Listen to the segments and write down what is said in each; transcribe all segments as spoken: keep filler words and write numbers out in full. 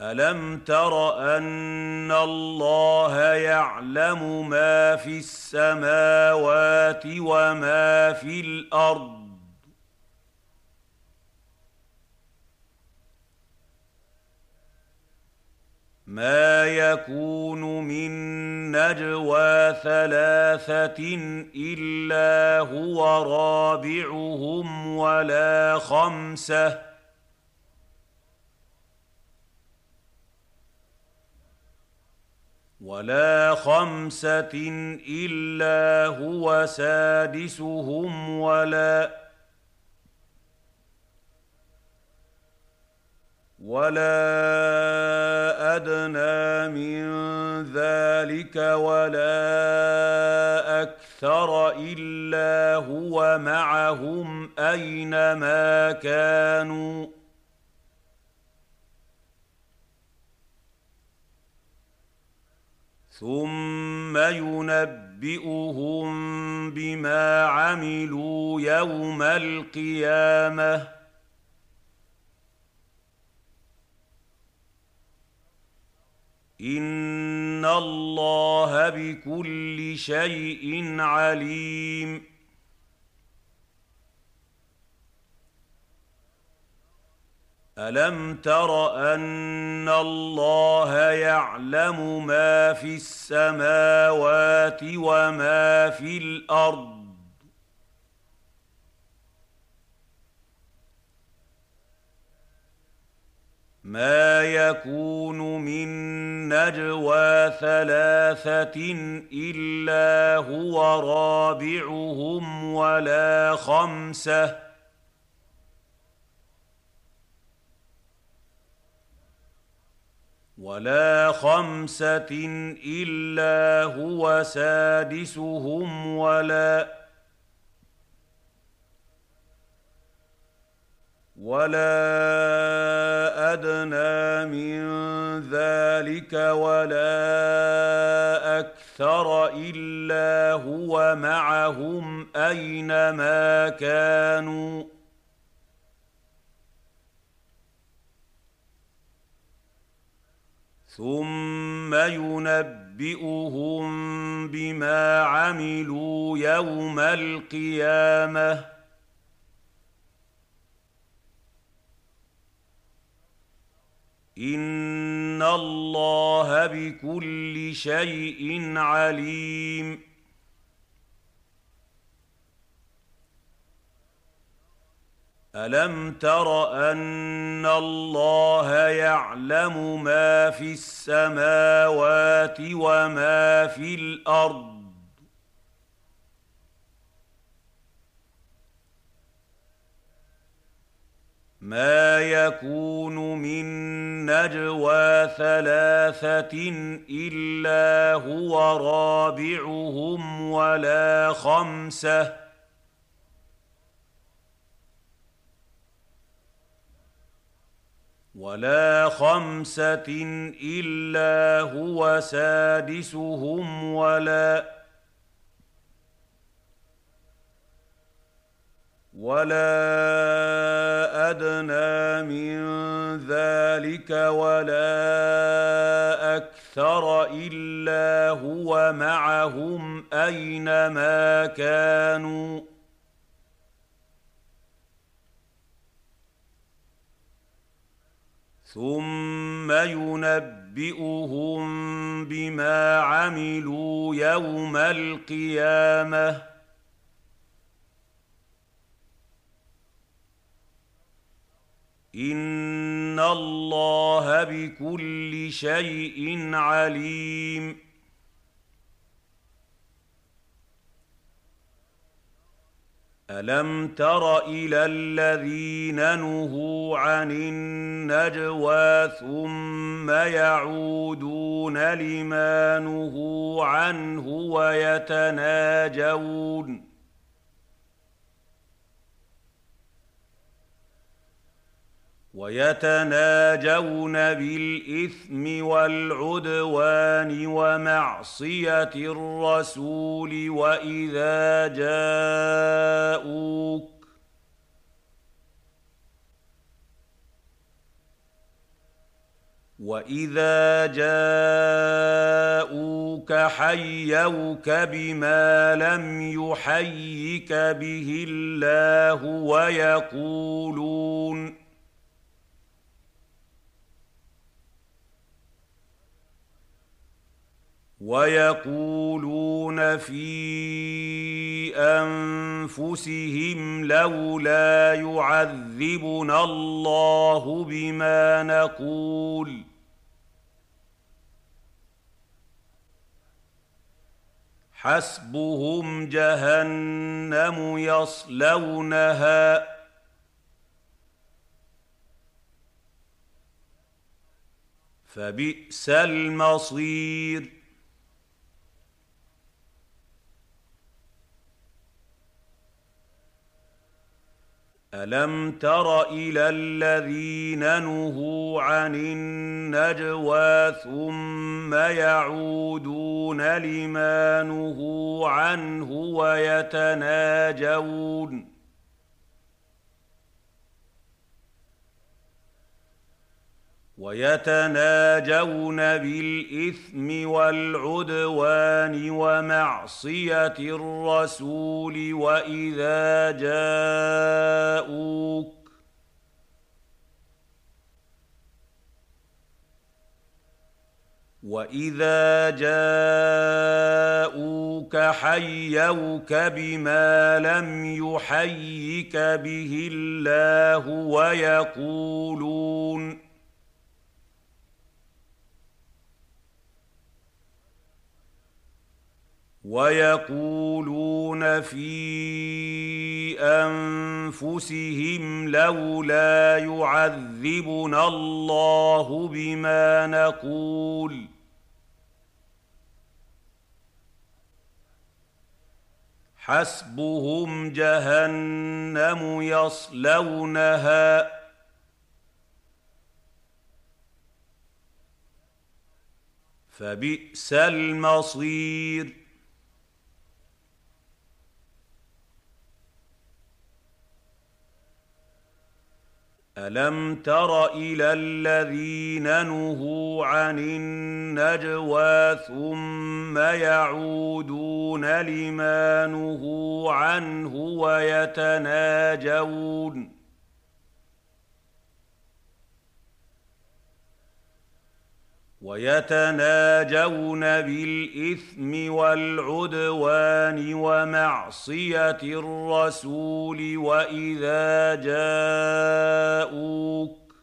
ألم تر أن الله يعلم ما في السماوات وما في الأرض ما يكون من نجوى ثلاثة إلا هو رابعهم ولا خمسة ولا خمسة إلا هو سادسهم ولا ولا أدنى من ذلك ولا أكثر إلا هو معهم أينما كانوا ثم ينبئهم بما عملوا يوم القيامة إن الله بكل شيء عليم ألم تر أن الله يعلم ما في السماوات وما في الأرض ما يكون من نجوى ثلاثة إلا هو رابعهم ولا خمسة ولا خمسة إلا هو سادسهم ولا ولا أدنى من ذلك ولا أكثر إلا هو معهم أينما كانوا ثم ينبئهم بما عملوا يوم القيامة إن الله بكل شيء عليم ألم تر أن الله يعلم ما في السماوات وما في الأرض ما يكون من نجوى ثلاثة إلا هو رابعهم ولا خمسة ولا خمسة إلا هو سادسهم ولا ولا أدنى من ذلك ولا أكثر إلا هو معهم أينما كانوا ثم ينبئهم بما عملوا يوم القيامة إن الله بكل شيء عليم ألم تر إلى الذين نهوا عن النجوى ثم يعودون لما نهوا عنه ويتناجون ويتناجون بالإثم والعدوان ومعصية الرسول وإذا جاءوك وإذا جاءوك حيوك بما لم يحيك به الله ويقولون ويقولون في أنفسهم لولا يعذبنا الله بما نقول حسبهم جهنم يصلونها فبئس المصير ألم تر إلى الذين نهوا عن النجوى ثم يعودون لما نهوا عنه ويتناجون ويتناجون بالإثم والعدوان ومعصية الرسول وإذا جاءوك وإذا جاءوك حيوك بما لم يحيك به الله ويقولون ويقولون في أنفسهم لولا يعذبنا الله بما نقول حسبهم جهنم يصلونها فبئس المصير ألم تر إلى الذين نهوا عن النجوى ثم يعودون لما نهوا عنه ويتناجون ويتناجون بالإثم والعدوان ومعصية الرسول وإذا جاءوك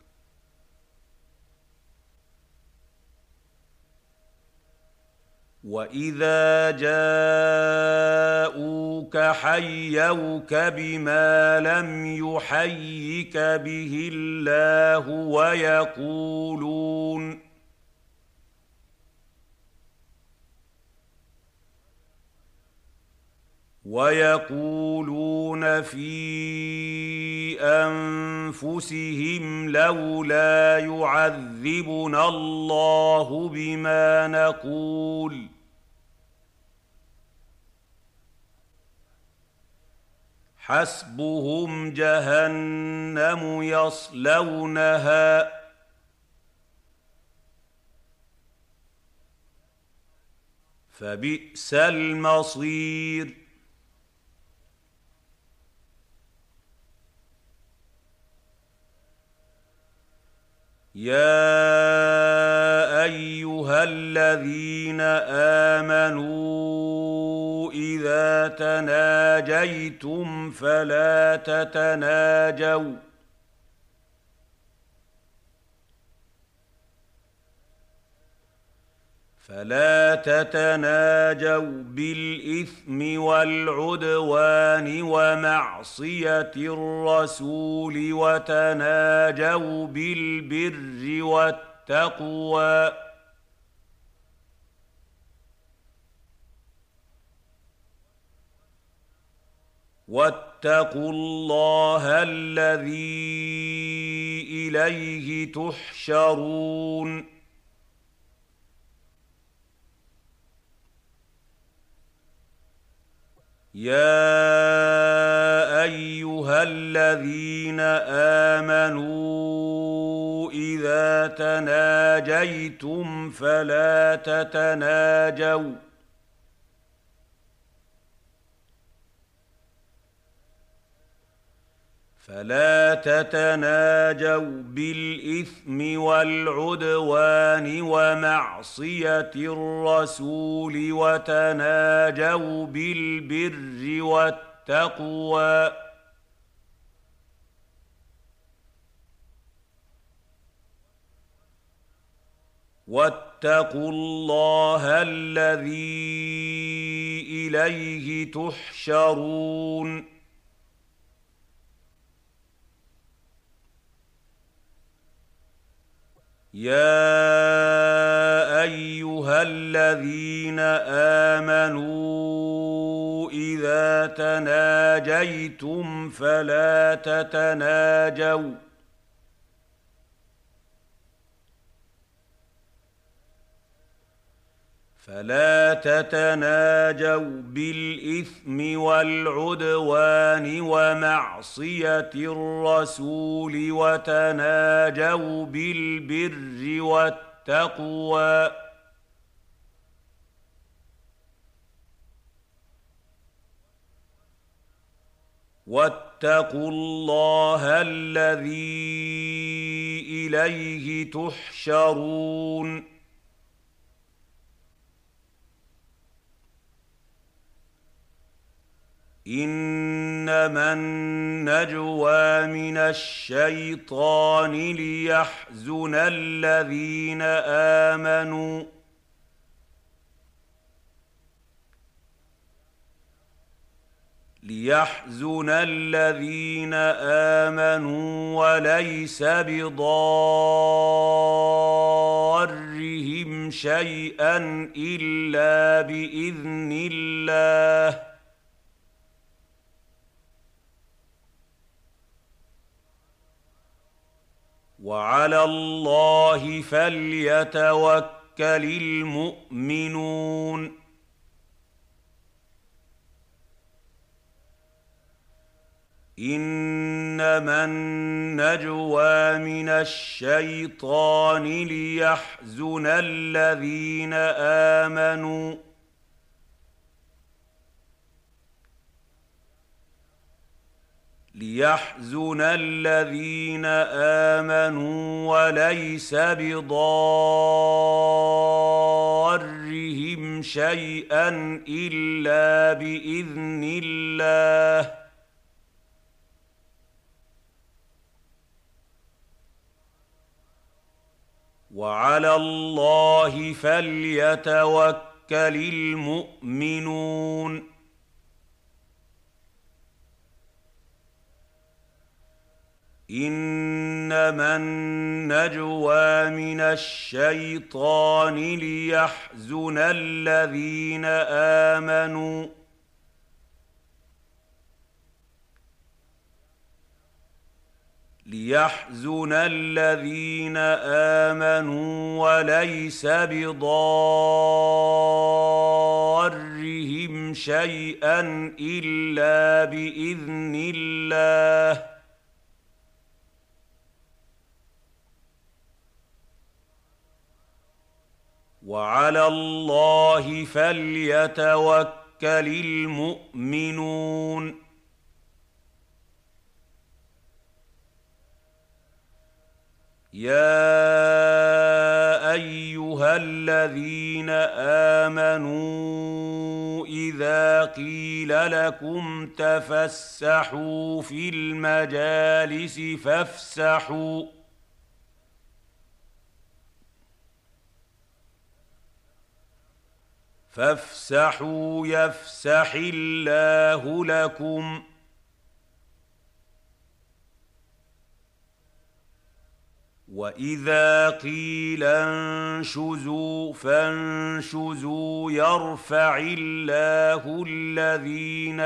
وإذا جاءوك حيوك بما لم يحيك به الله ويقولون ويقولون في أنفسهم لولا يعذبنا الله بما نقول حسبهم جهنم يصلونها فبئس المصير يا أيها الذين آمنوا إذا تناجيتم فلا تتناجوا فلا تتناجوا بالإثم والعدوان ومعصية الرسول وتناجوا بالبر والتقوى واتقوا الله الذي إليه تحشرون يا ايها الذين امنوا اذا تناجيتم فلا تتناجوا فلا تتناجوا بالإثم والعدوان ومعصية الرسول وتناجوا بالبر والتقوى واتقوا الله الذي إليه تحشرون يا ايها الذين امنوا اذا تناجيتم فلا تتناجوا فلا تتناجوا بالإثم والعدوان ومعصية الرسول وتناجوا بالبر والتقوى واتقوا الله الذي إليه تحشرون إنما النجوى من الشيطان ليحزن الذين آمنوا ليحزن الذين آمنوا وليس بضارهم شيئا إلا بإذن الله وعلى الله فليتوكل المؤمنون إنما النجوى من الشيطان ليحزن الذين آمنوا ليحزن الذين آمنوا وليس بضارهم شيئا إلا بإذن الله وعلى الله فليتوكل المؤمنون إنما النجوى من الشيطان ليحزن الذين آمنوا ليحزن الذين آمنوا وليس بضارهم شيئا إلا بإذن الله وعلى الله فليتوكل المؤمنون يا أيها الذين آمنوا إذا قيل لكم تفسحوا في المجالس فافسحوا فافسحوا يفسح الله لكم وإذا قيل انشزوا فانشزوا يرفع الله الذين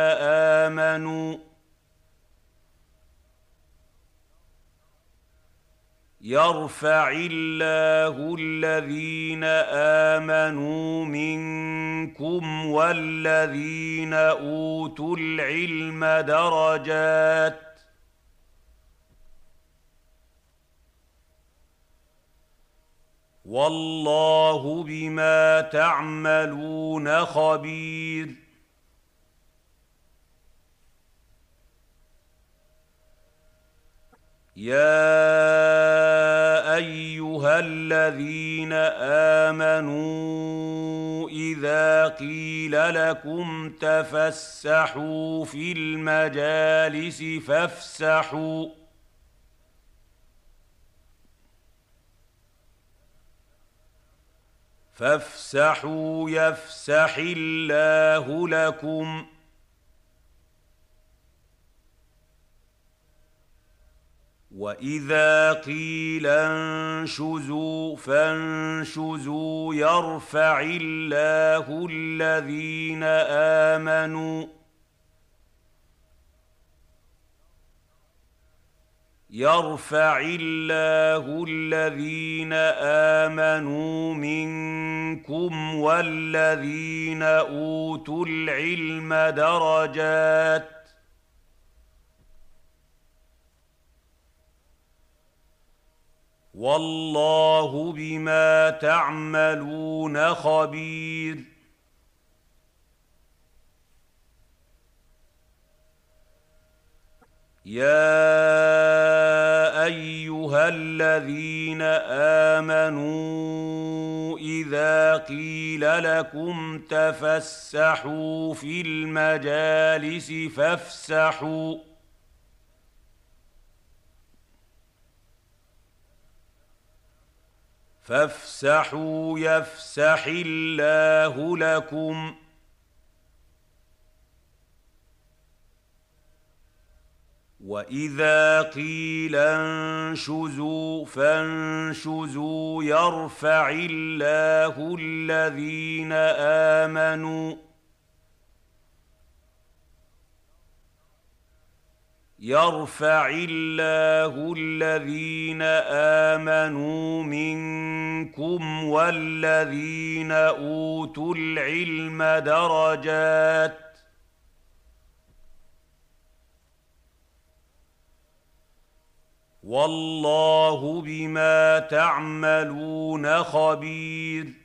آمنوا يرفع الله الذين آمنوا منكم والذين أوتوا العلم درجات والله بما تعملون خبير يا ايها الذين امنوا اذا قيل لكم تفسحوا في المجالس فافسحوا فافسحوا يفسح الله لكم وإذا قيل انشزوا فانشزوا يرفع الله الذين آمنوا يرفع الله الذين آمنوا منكم والذين أوتوا العلم درجات والله بما تعملون خبير يا ايها الذين امنوا اذا قيل لكم تفسحوا في المجالس فافسحوا فافسحوا يفسح الله لكم وإذا قيل انشزوا فانشزوا يرفع الله الذين آمنوا يرفع الله الذين آمنوا منكم والذين أوتوا العلم درجات والله بما تعملون خبير